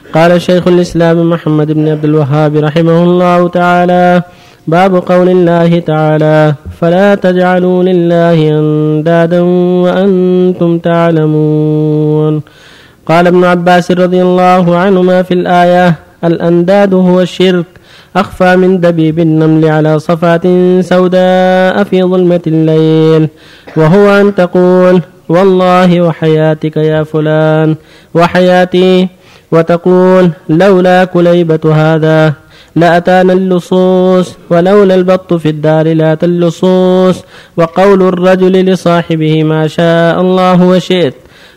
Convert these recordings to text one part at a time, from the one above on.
قال شيخ الإسلام محمد بن عبد الوهاب رحمه الله تعالى: باب قول الله تعالى: فلا تجعلوا لله أندادا وأنتم تعلمون. قال ابن عباس رضي الله عنهما في الآية: الأنداد هو الشرك أخفى من دبيب النمل على صفات سوداء في ظلمة الليل، وهو أن تقول: والله وحياتك يا فلان وحياتي، وتقول: لولا كليبة هذا لأتانا اللصوص، ولولا البط في الدار لأتى اللصوص. وقول الرجل لصاحبه: ما شاء الله وشئت.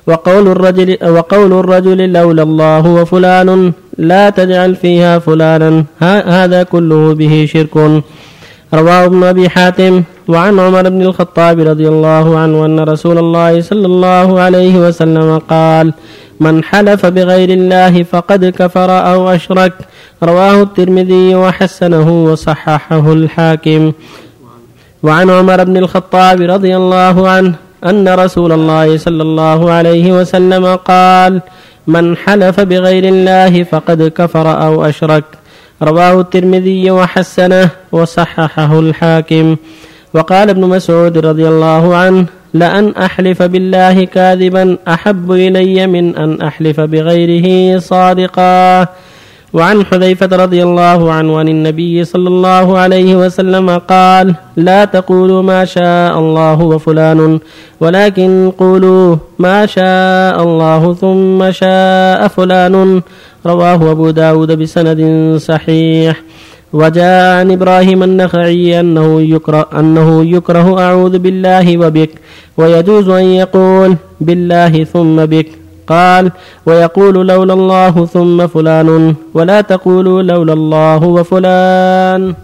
وقول الرجل: لولا الله وفلان لا تجعل فيها فلانا. هذا كله به شرك. رواه ابن أبي حاتم. وعن عمر بن الخطاب رضي الله عنه أن رسول الله صلى الله عليه وسلم قال: من حلف بغير الله فقد كفر أو أشرك. رواه الترمذي وحسنه وصححه الحاكم. وعن عمر بن الخطاب رضي الله عنه أن رسول الله صلى الله عليه وسلم قال: من حلف بغير الله فقد كفر أو أشرك. رواه الترمذي وحسنه وصححه الحاكم. وقال ابن مسعود رضي الله عنه: لأن أحلف بالله كاذبا أحب إلي من أن أحلف بغيره صادقا. وعن حذيفة رضي الله عنه عن النبي صلى الله عليه وسلم قال: لا تقولوا ما شاء الله وفلان، ولكن قولوا ما شاء الله ثم شاء فلان. رواه أبو داود بسند صحيح. وجاء عن إبراهيم النخعي أنه يكره أعوذ بالله وبك، ويجوز أن يقول بالله ثم بك. قال: ويقول لولا الله ثم فلان، ولا تقولوا لولا الله وفلان.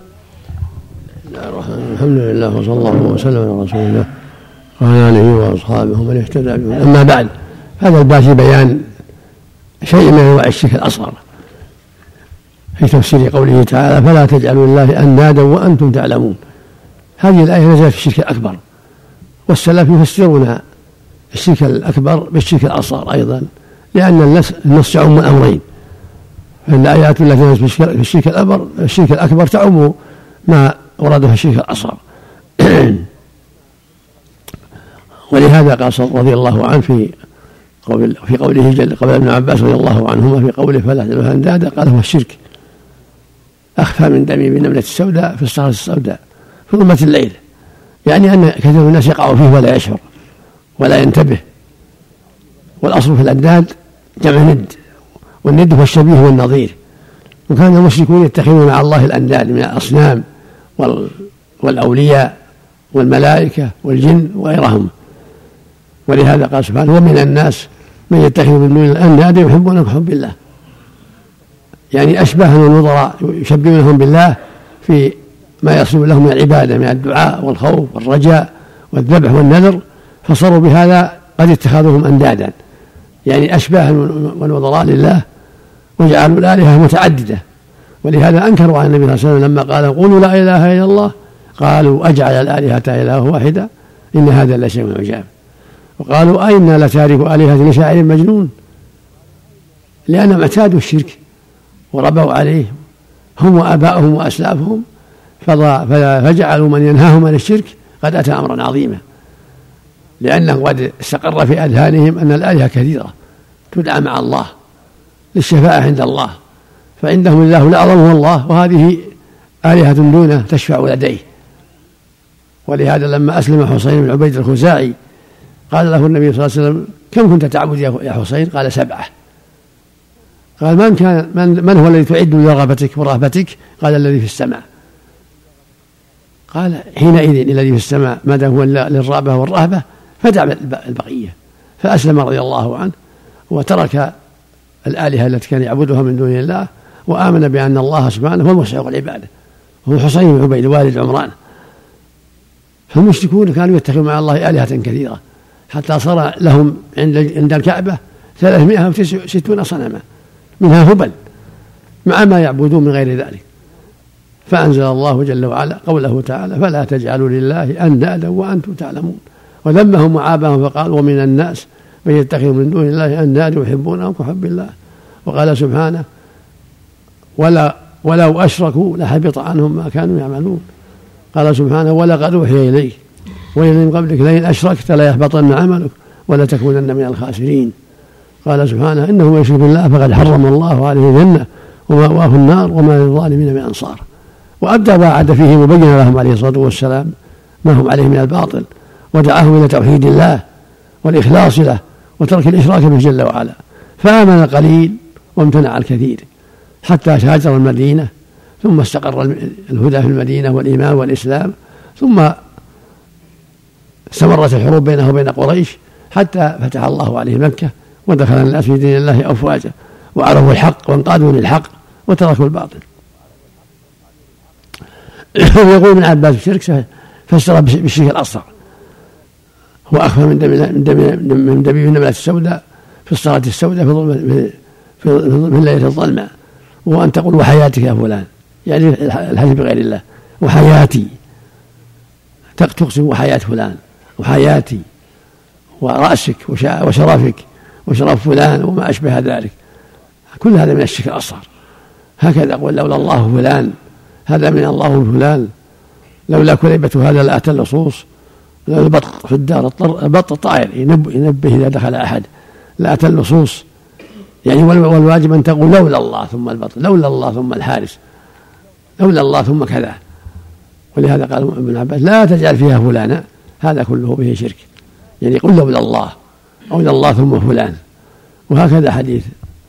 الحمد لله وصلى الله وسلم على رسول الله وعلى آله وأصحابه من اهتدى بهم. أما بعد، هذا الباب في بيان شيء من أنواع الشرك الأصغر في تفسير قوله تعالى: فلا تجعلوا لله أندادا وأنتم تعلمون. هذه الآية نزلت في الشرك الأكبر، والسلف يفسرون الشرك الأكبر بالشرك الأصغر أيضا، لأن النص يعم الأمرين. فالآيات التي نزلت في الشرك الأكبر تعم ما ورد في الشرك الأصغر. ولهذا قال رضي الله عنه في قوله جل قبل ابن عباس رضي الله عنهما في قوله: فلا تجعلوا لله أندادا، قال: هو الشرك أخفى من دمي بالنملة السوداء في الصخرة السوداء في ظلمة الليل، يعني أن كثير من الناس يقع فيه ولا يشعر ولا ينتبه. والأصل في الأنداد جمع ند، والند هو الشبيه والنظير. وكان المشركون يتخذون مع الله الأنداد من الأصنام والأولياء والملائكة والجن وغيرهم. ولهذا قال سبحانه: ومن الناس من يتخذ من دون الأنداد يحبونهم كحب الله، يعني أشباه النظراء يشبهونهم بالله في ما يصل لهم من العبادة من الدعاء والخوف والرجاء والذبح والنذر، فصاروا بهذا قد اتخذوهم أندادا، يعني أشباه والنظراء لله، وجعلوا الآلهة متعددة. ولهذا أنكروا على النبي صلى الله عليه وسلم لما قال: قولوا لا إله إلا الله، قالوا: أجعل الآلهة إله واحدة إن هذا لشيء عجاب. وقالوا: أين لتارك آلهة لشاعر مجنون، لأنهم اعتادوا الشرك وربوا عليه هم وآباؤهم وأسلافهم، فجعلوا من ينهاهم عن الشرك قد أتى أمرا عظيما، لأنه قد استقر في أذهانهم أن الآلهة كثيرة تدعى مع الله للشفاعة عند الله، فعندهم الله الأعظم هو الله، وهذه آلهة دونه تشفع لديه. ولهذا لما أسلم حسين بن عبيد الخزاعي قال له النبي صلى الله عليه وسلم: كم كنت تعبد يا حسين؟ قال: 7. قال: من هو الذي تعد لرغبتك ورهبتك؟ قال: الذي في السماء. قال: حينئذ الذي في السماء ما دام هو للرغبة والرهبة فدع البقية. فأسلم رضي الله عنه وترك الآلهة التي كان يعبدها من دون الله، وآمن بأن الله سبحانه هو المستحق العبادة، وهو حسين بن عبيد والد عمران. فالمشركون كانوا يتخذون مع الله آلهة كثيرة، حتى صار لهم عند الكعبة 360 صنما، منها هبل، مع ما يعبدون من غير ذلك. فأنزل الله جل وعلا قوله تعالى: فلا تجعلوا لله أندادا وأنتم تعلمون. وذمهم وعابهم فقال: ومن الناس من يتخذ من دون الله أندادا يحبونهم كحب الله، وقال سبحانه ولو أشركوا لحبط عنهم ما كانوا يعملون. قال سبحانه ولقد أوحي إليك وإلى من قبلك لئن أشركت ليحبطن عملك ولتكونن من الخاسرين. قال سبحانه إنه من يشرك بالله فقد حرم الله عليه الجنة ومأواه النار وما للظالمين من أنصار. وأبدى وعد فيه مبين لهم عليه الصلاة والسلام ما هم عليه من الباطل، ودعاهم إلى توحيد الله والإخلاص له وترك الإشراك به جل وعلا، فآمن القليل وامتنع الكثير حتى هاجر المدينة، ثم استقر الهدى في المدينة والإيمان والإسلام، ثم استمرت الحروب بينه وبين قريش حتى فتح الله عليه مكة ودخل الناس في دين الله أفواجا وعرفوا الحق وانقادوا للحق وتركوا الباطل. يقول ابن عباس الشرك فسر بالشرك الأصغر، هو أخفى من دبيب النملة السوداء في الصلاة السوداء في الليلة الظلماء، وهو أن تقول وحياتك يا فلان، يعني الحديث بغير الله، وحياتي تقسم وحياة فلان وحياتي ورأسك وشرفك وشرف فلان وما أشبه ذلك، كل هذا من الشرك الأصغر. هكذا أقول لولا الله فلان، هذا من الله فلان، لولا كليبة هذا لأتى اللصوص، لولا البط في الدار البط الطائر ينبه إذا دخل أحد لأتى اللصوص، يعني والواجب أن تقول لولا الله ثم البط، لولا الله ثم الحارس، لولا الله ثم كذا. ولهذا قال ابن عباس لا تجعل فيها فلانا، هذا كله به شرك، يعني قل لولا الله أو لولا الله ثم فلان. وهكذا حديث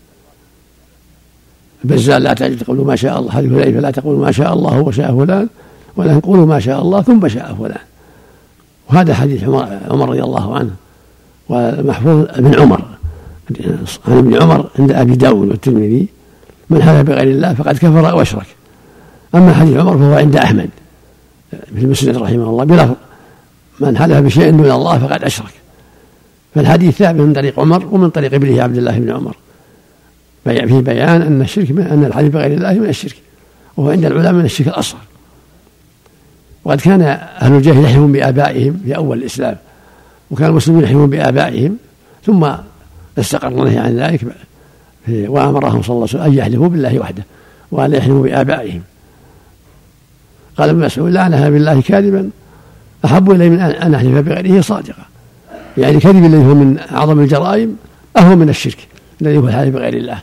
البزال لا تقولوا ما شاء الله، حديث حذيفة لا تقولوا ما شاء الله وشاء فلان ولكن قولوا ما شاء الله ثم شاء فلان. وهذا حديث عمر رضي الله عنه، ومحفوظ ابن عمر عن ابن عمر عند أبي داود والترمذي من حلف بغير الله فقد كفر أو أشرك. أما حديث عمر فهو عند أحمد في المسند رحمه الله بلفظ من حلف بشيء دون الله فقد أشرك. فالحديث ثابت من طريق عمر ومن طريق ابنه عبد الله بن عمر في بيان أن الشرك أن الحلف بغير الله من الشرك، وهو عند العلماء من الشرك الأصغر. وقد كان أهل الجاهلية يحلفون بآبائهم في أول الإسلام، وكان المسلمون يحلفون بآبائهم، ثم استقر النهي عن ذلك وأمرهم صلى الله عليه وسلم أن يحلفوا بالله وحده وأن يحلفوا بآبائهم. قال ابن مسعود لا أنهى بالله كاذبا أحب إلي من أن أحلف بغيره صادقا، يعني الكذب الذي هو من أعظم الجرائم أهو من الشرك الذي هو الحلف بغير الله.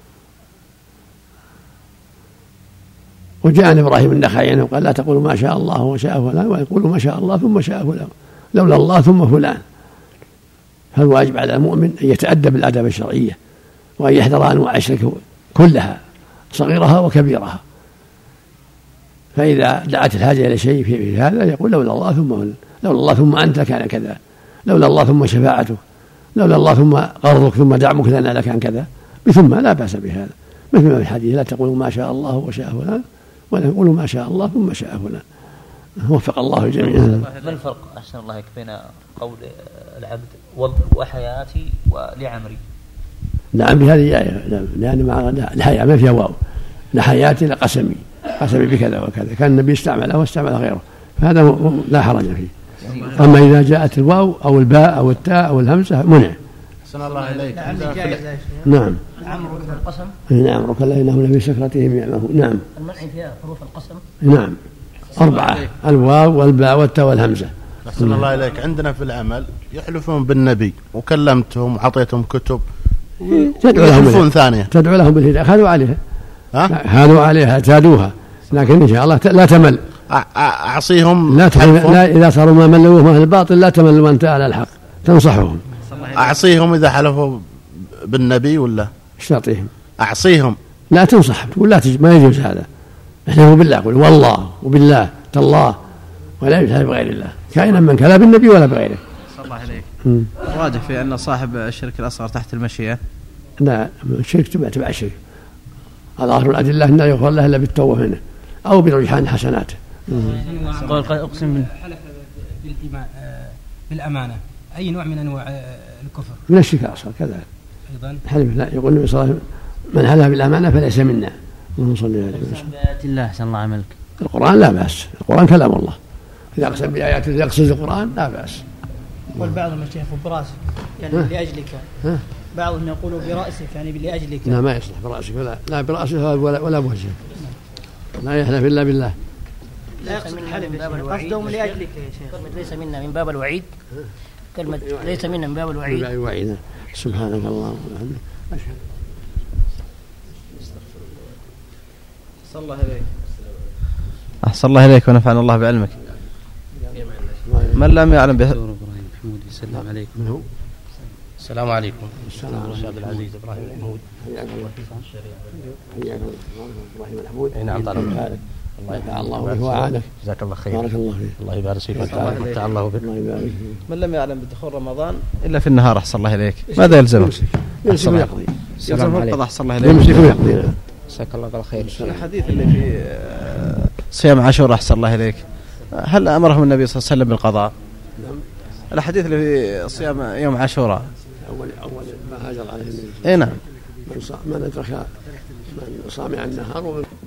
وجاء عن إبراهيم النخعي وقال لا تقولوا ما شاء الله وشاء فلان ويقولوا ما شاء الله ثم شاء فلان، لولا الله ثم فلان. فالواجب على المؤمن أن يتأدب بالآداب الشرعية وأن يحذر أنواع الشرك كلها صغيرها وكبيرها. فإذا دعت الحاجة إلى شيء في هذا يقول لولا الله ثم فلان، لولا الله ثم أنت كان كذا، لولا الله ثم شفاعتك، لولا الله ثم قرضك ثم دعمك لنا لكان كذا، بثم لا بأس بهذا. مثل ما في الحديث لا تقولوا ما شاء الله وشاء فلان ولا يقولوا ما شاء الله ثم شاء فلان. وفق الله الجميع. ما الفرق أحسن الله بين قول العبد وحياتي ولعمري؟ نعم بهذه آية، لأن مع الحياة ما فيها واو، لحياتي لقسمي، قسمي بكذا وكذا، كان النبي استعمله واستعمل غيره، فهذا لا حرج فيه. أما إذا جاءت الواو أو الباء أو التاء أو الهمزة منع. أحسن الله إليك. نعم. عمرك القسم؟ نعم عمرك الله إنهم لفي سكرتهم يعمهون. نعم. المنع فيها حروف القسم؟ نعم 4 الواو والباء والتاء والهمزة. أحسن الله إليك. عندنا في العمل يحلفون بالنبي وكلمتهم وعطيتهم كتب يحلفون ثانية تدعو لهم بالهداية، خذوا عليها خذوا عليها اعتادوها، لكن إن شاء الله لا تمل. أعصيهم لا إذا صاروا ما ملوهم أهل الباطل لا تمل وأنت على الحق، تنصحهم. أعصيهم إذا حلفوا بالنبي ولا ايش تعطيهم؟ أعصيهم لا تنصح، تقول لا ما يجوز هذا، احلفوا بالله، قل والله وبالله تالله، ولا يجوز بغير الله كائنا من كان لا بالنبي ولا بغيره. صلى الله عليك. راجح في أن صاحب الشرك الأصغر تحت المشيئة؟ لا، الشرك تبع الشرك، ظاهر الأدلة أنه يغفر له إلا بالتوبة منه أو برجحان حسناته. أقسم حلف بالأمانة، أي نوع من أنواع الكفر؟ من الشرك الأصغر كذلك أيضا. حلف لا، يقول النبي صلى الله عليه وسلم من حلف بالأمانة فليس منا. اللهم صل عليه وسلم. بآيات الله أحسن الله عملك. القرآن لا بأس، القرآن كلام الله، إذا أقسم بآيات الله يقصد القرآن لا بأس. يقول بعضهم يا شيخ براسك يعني لأجلك، بعضهم يقولوا برأسك يعني لأجلك. لا ما يصلح برأسك لا برأسك ولا بوجهك، لا يحلف إلا بالله. لا يقصد الحلف قصدهم لأجلك يا شيخ. كلمة ليس منا من باب الوعيد، كلمة ليس منا من باب الوعيد. من باب الوعيد. سبحانك اللهم وبحمدك أشهد. أحسن الله إليك. أحسن الله إليك ونفعنا الله بعلمك. من لم يعلم به إبراهيم محمود يسلم عليكم. من هو؟ السلام عليكم. السلام عليكم. عبد العزيز إبراهيم محمود. حياك الله. حياك الله. إبراهيم محمود. نعم طال عمرك. الله ينفع الله بك وأعانك. جزاك الله خير. بارك الله فيك. الله يبارك فيك. متع الله بك. الله يبارك فيك. من لم يعلم بدخول رمضان إلا في النهار. أحسن الله إليك. ماذا يلزمه؟ يمسك ويقضي. يلزم فقط. أحسن الله إليك. يمسك ويقضي. جزاك الله بالخير. الحديث اللي في صيام عاشوراء أحسن الله إليك، هل أمرهم النبي صلى الله عليه وسلم بالقضاء؟ الحديث اللي في صيام يوم عاشوراء أول ما هاجر عليه النبي. إيه نعم. من أدرك من صام عن النهار